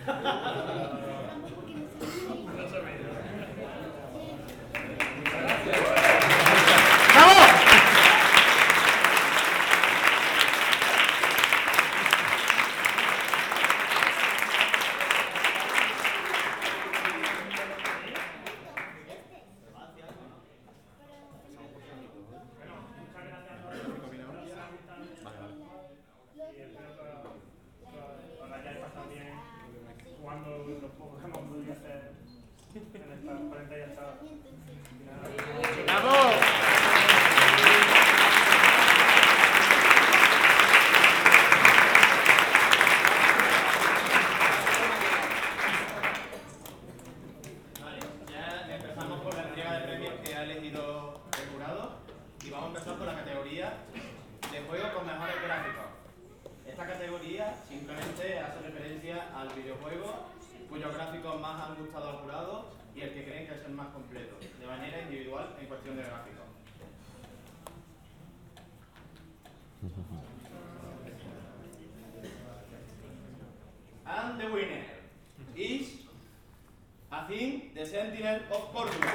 And the winner is Azim, the Sentinel of Córdoba.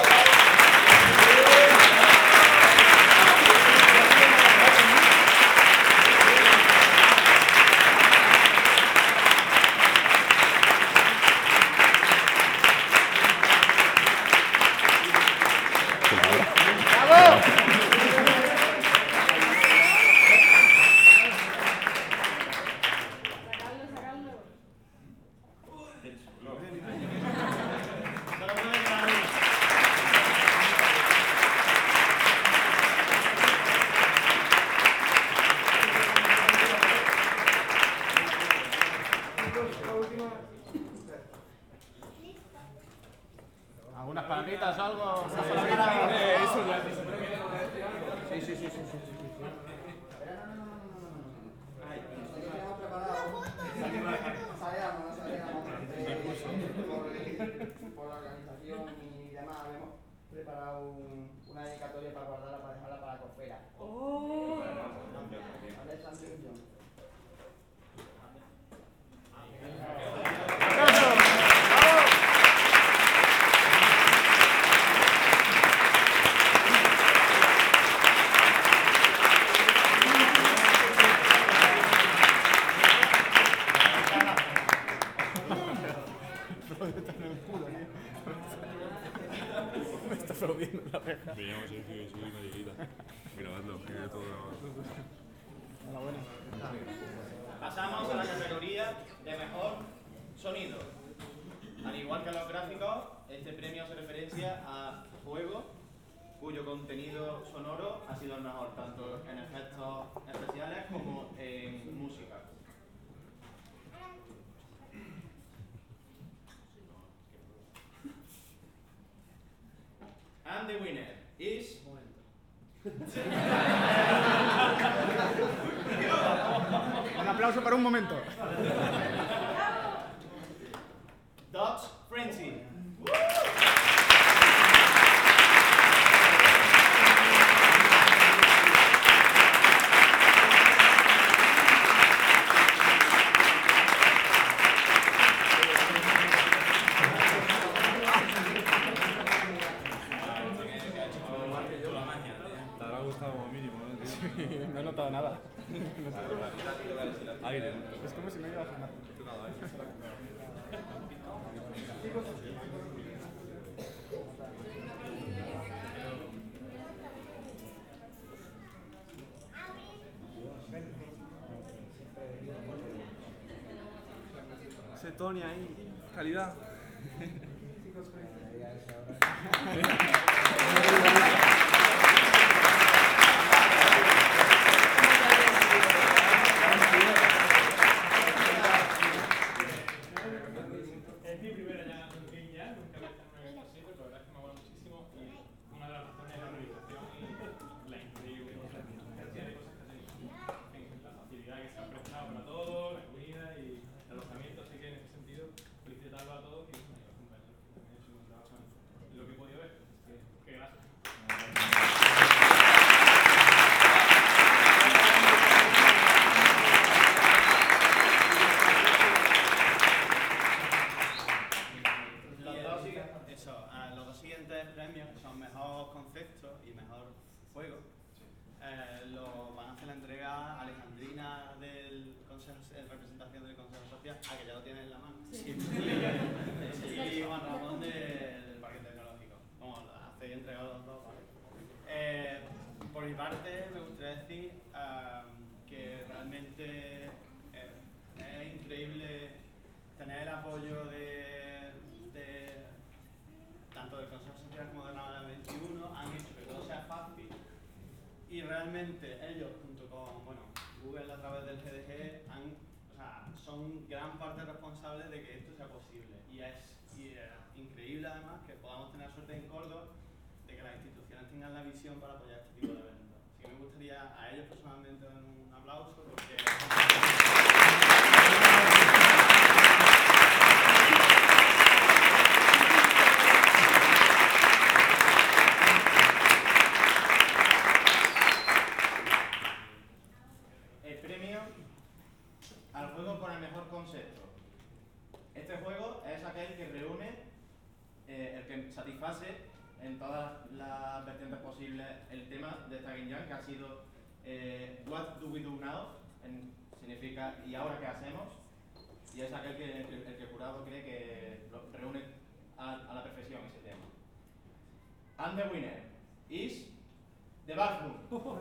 ¿Algunas palabritas o algo? Sí. Por la organización y demás, hemos preparado una dedicatoria para guardarla, para dejarla para la cofera. Me está aplaudiendo la reja. Me llamo Sergio y soy una liguita. Grabando, que todo grabado. Enhorabuena. Pasamos a la categoría de mejor sonido. Al igual que los gráficos, este premio hace referencia a juego cuyo contenido sonoro ha sido el mejor, tanto en efectos especiales como en música. And the winner is... Un aplauso para un momento. Dodge Frenzy. Te habrá gustado como mínimo, ¿no? No he notado nada. Aire. Es como si no iba a sonar. Ese Tony ahí. Calidad. Es mi primera ya nunca me he hecho un evento así, pero la verdad es que me mola muchísimo y una de las razones es la organización y la increíble cantidad de cosas que tenéis. En fin, la facilidad que se ha prestado para todo, la comida y el alojamiento, así que en ese sentido felicitarlo a todos y bueno, a los compañeros que también han hecho un trabajo en lo que he podido ver. que ya lo tienes en la mano. Sí. Y Juan Ramón del Parque Tecnológico. Vamos, hacéis entregado los dos, ¿vale? Por mi parte, me gustaría decir que realmente es increíble tener el apoyo de tanto del Consejo Social como de Navarra 21. Han hecho que todo sea fácil y realmente ellos, junto con Google a través del GDG, son gran parte responsables de que esto sea posible. Y es increíble además que podamos tener suerte en Córdoba de que las instituciones tengan la visión para apoyar este tipo de eventos. Así que me gustaría a ellos personalmente dar un aplauso porque... El premio al juego con el mejor concepto. Este juego es aquel que reúne, el que satisface en todas las vertientes posibles el tema de esta Game Jam, que ha sido What do we do now? Significa ¿y ahora qué hacemos? Y es aquel que el jurado cree que reúne a la perfección ese tema. And the winner is The Bathroom.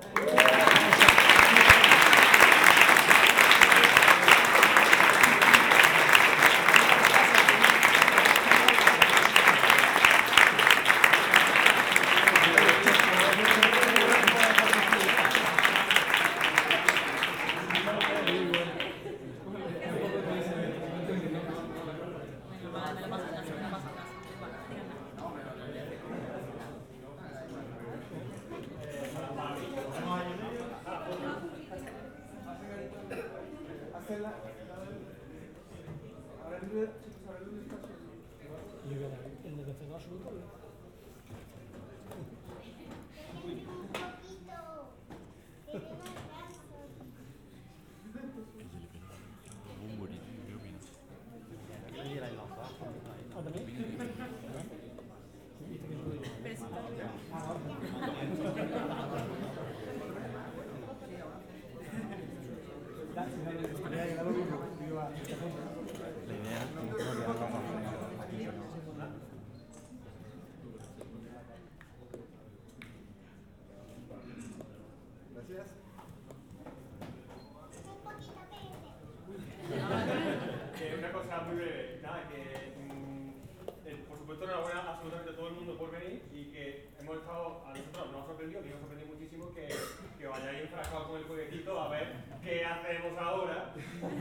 Una cosa muy breve, nada, que por supuesto enhorabuena a absolutamente todo el mundo por venir y que hemos estado, a nosotros nos ha sorprendido, a mí me ha sorprendido muchísimo que vayáis enfrascados con el jueguetito a ver qué hacemos ahora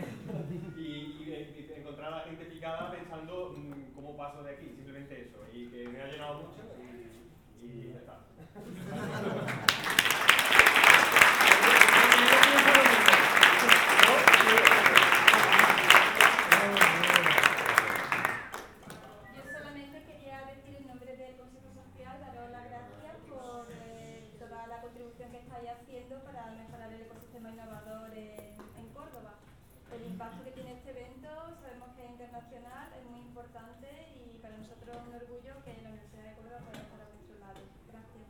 y encontrar a la gente picada pensando cómo paso de aquí, simplemente eso, y que me ha llenado mucho y ya está. Que estáis haciendo para mejorar el ecosistema innovador en Córdoba. El impacto que tiene este evento sabemos que es internacional, es muy importante y para nosotros es un orgullo que la Universidad de Córdoba pueda estar a vuestro lado. Gracias.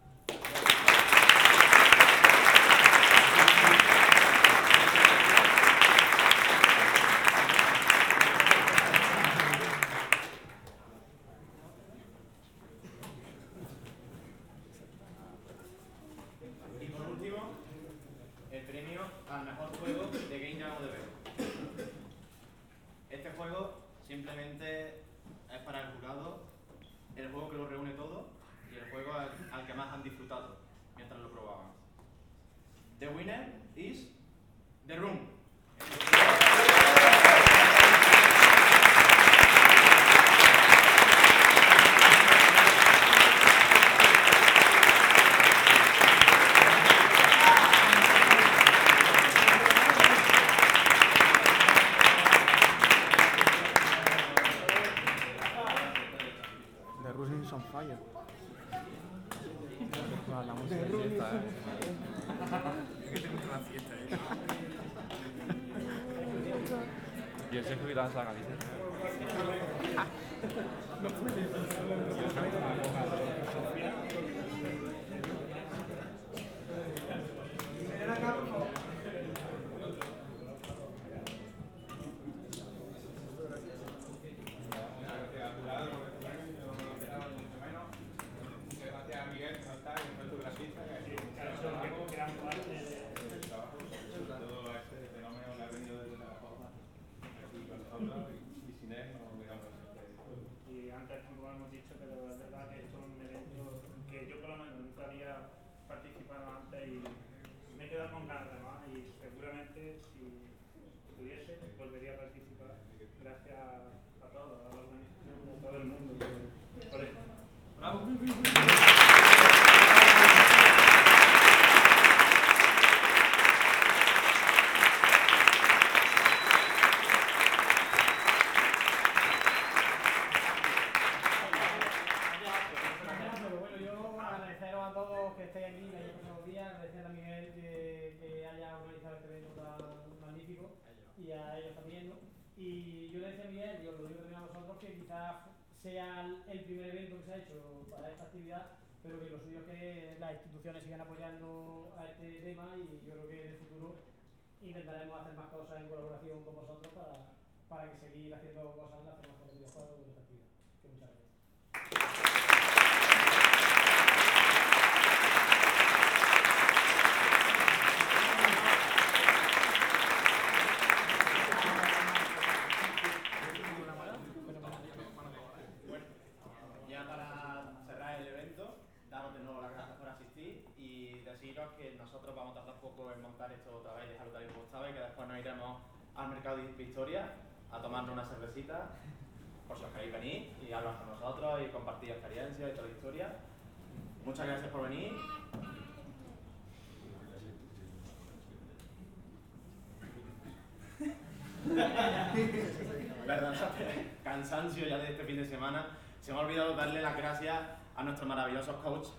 El premio al mejor juego de Game Jam ODB. Este juego simplemente es para el jurado, el juego que lo reúne todo y el juego al que más han disfrutado mientras lo probaban. The winner is The Room. The Russian is on fire. La música de fiesta, Es que te gusta la fiesta, Y el Sergio quitándose la camiseta. si pudiese, volvería a participar. Gracias a todos, a la organización, a todo el mundo por esto. ¡Bravo! Y a ellos también, ¿no? Y yo le decía a Miguel, y os lo digo también a vosotros, que quizás sea el primer evento que se ha hecho para esta actividad, pero que lo suyo es que las instituciones sigan apoyando a este tema y yo creo que en el futuro intentaremos hacer más cosas en colaboración con vosotros para que seguir haciendo cosas en la formación de videojuegos de esta actividad. Que muchas gracias. Que nosotros vamos a tardar un poco en montar esto otra vez, dejarlo tal y como estaba, y que después nos iremos al mercado de Victoria a tomarnos una cervecita, por si os queréis venir y hablar con nosotros y compartir experiencias y toda la historia. Muchas gracias por venir. Perdón, cansancio ya de este fin de semana. Se me ha olvidado darle las gracias a nuestros maravillosos coaches.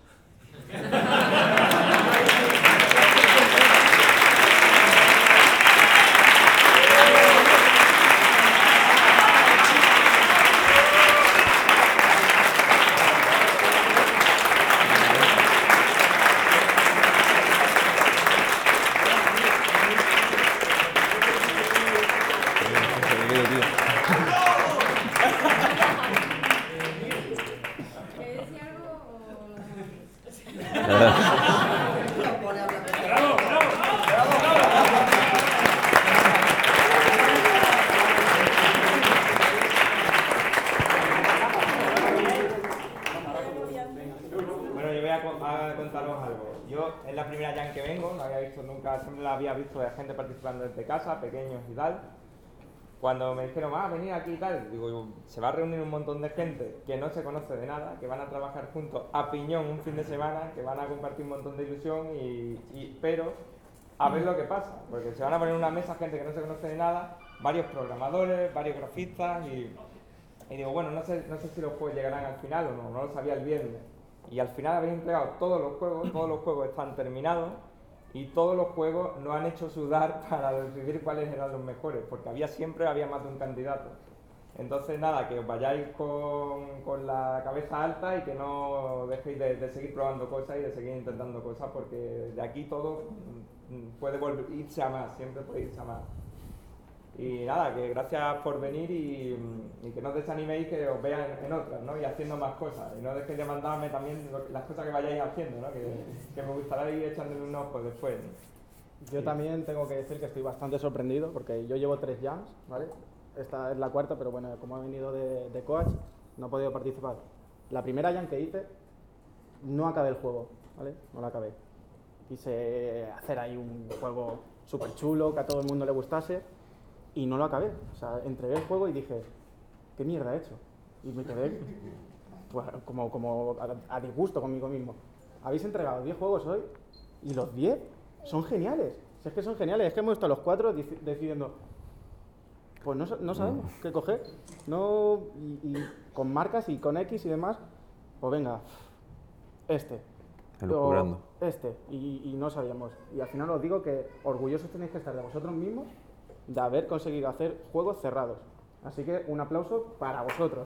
Había visto de gente participando desde casa, pequeños y tal. Cuando me dijeron, venid aquí y tal, digo, se va a reunir un montón de gente que no se conoce de nada, que van a trabajar juntos a piñón un fin de semana, que van a compartir un montón de ilusión pero a ver lo que pasa, porque se van a poner en una mesa gente que no se conoce de nada, varios programadores, varios grafistas y digo, bueno, no sé si los juegos llegarán al final o no lo sabía el viernes. Y al final habéis entregado todos los juegos están terminados. Y todos los juegos nos han hecho sudar para decidir cuáles eran los mejores, porque siempre había más de un candidato. Entonces nada, que os vayáis con la cabeza alta y que no dejéis de seguir probando cosas y de seguir intentando cosas, porque de aquí todo puede irse a más, siempre puede irse a más. Y nada, que gracias por venir y que no os desaniméis, que os vean en otras, ¿no? Y haciendo más cosas. Y no dejéis de mandarme también las cosas que vayáis haciendo, ¿no? Que me gustaría ir echándole un ojo después, ¿no? Yo también tengo que decir que estoy bastante sorprendido, porque yo llevo 3 jams, ¿vale? Esta es la cuarta, pero bueno, como he venido de coach, no he podido participar. La primera jam que hice, no acabé el juego, ¿vale? No la acabé. Quise hacer ahí un juego súper chulo, que a todo el mundo le gustase, y no lo acabé. O sea, entregué el juego y dije, ¿qué mierda he hecho? Y me quedé pues, como a disgusto conmigo mismo. Habéis entregado 10 juegos hoy y los 10 son geniales. Si es que son geniales, es que hemos estado los 4 decidiendo, pues no sabemos qué coger. No, y con marcas y con X y demás, pues venga, y no sabíamos. Y al final os digo que orgullosos tenéis que estar de vosotros mismos de haber conseguido hacer juegos cerrados. Así que un aplauso para vosotros.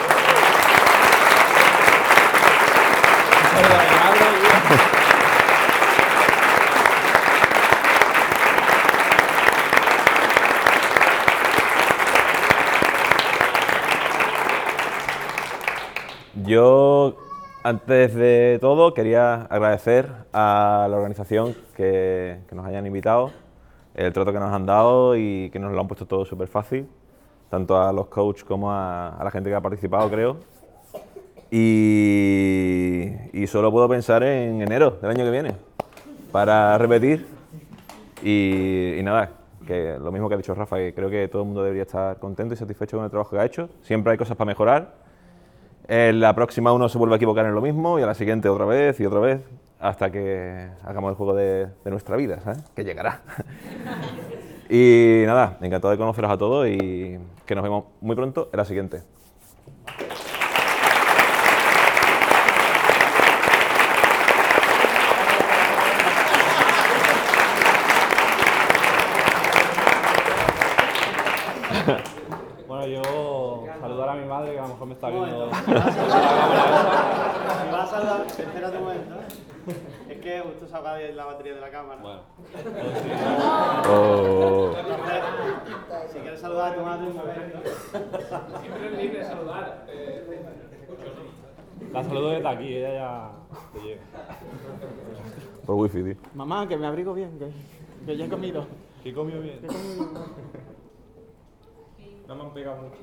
Yo, antes de todo, quería agradecer a la organización que nos hayan invitado, el trato que nos han dado y que nos lo han puesto todo súper fácil, tanto a los coaches como a la gente que ha participado, creo. Y solo puedo pensar en enero del año que viene para repetir. Y nada, que lo mismo que ha dicho Rafa, que creo que todo el mundo debería estar contento y satisfecho con el trabajo que ha hecho. Siempre hay cosas para mejorar. En la próxima uno se vuelve a equivocar en lo mismo y a la siguiente otra vez y otra vez, hasta que hagamos el juego de nuestra vida, ¿sabes? Que llegará. Y nada, encantado de conoceros a todos y que nos vemos muy pronto en la siguiente. Bueno, yo saludar a mi madre, que a lo mejor me está viendo. Si vas a saludar, espérate un momento. Es que justo se acaba la batería de la cámara. Bueno. Oh. Entonces, si quieres saludar a tu madre, un momento. Siempre es libre saludar. La saludo desde aquí, ella ya te llega. Por wifi, tío. Mamá, que me abrigo bien, que ya he comido. ¿Qué comió bien? Que he comido bien. No me han pegado mucho.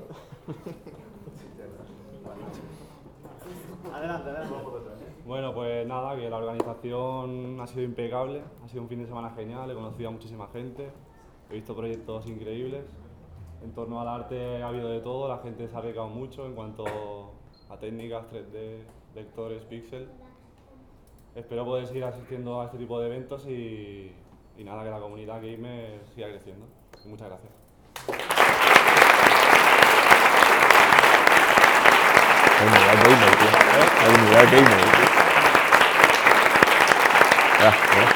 Adelante. Bueno, pues nada, que la organización ha sido impecable, ha sido un fin de semana genial, he conocido a muchísima gente, he visto proyectos increíbles. En torno al arte ha habido de todo, la gente se ha arriesgado mucho en cuanto a técnicas, 3D, vectores, píxel. Espero poder seguir asistiendo a este tipo de eventos y nada, que la comunidad gamer siga creciendo. Y muchas gracias. Comunidad gamer, tío. Comunidad gamer, tío. Ya.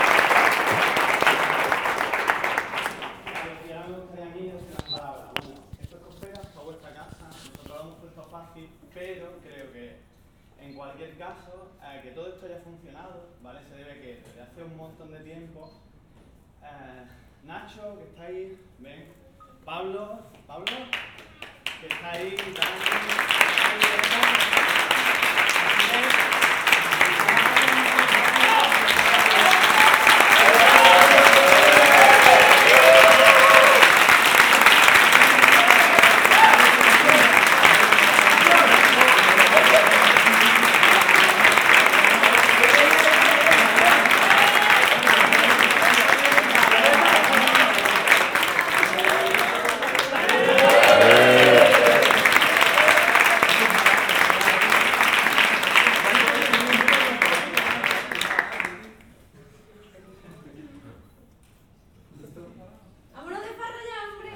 Y ahora me gustaría a mí decir unas palabras. Bueno, esto es Cospera, para vuestra casa. Nosotros lo hemos puesto fácil, pero creo que en cualquier caso, que todo esto haya funcionado, ¿vale? Se debe que desde hace un montón de tiempo, Nacho, que está ahí, ven, Pablo, que está ahí, ¡Vámonos de farra ya, hombre!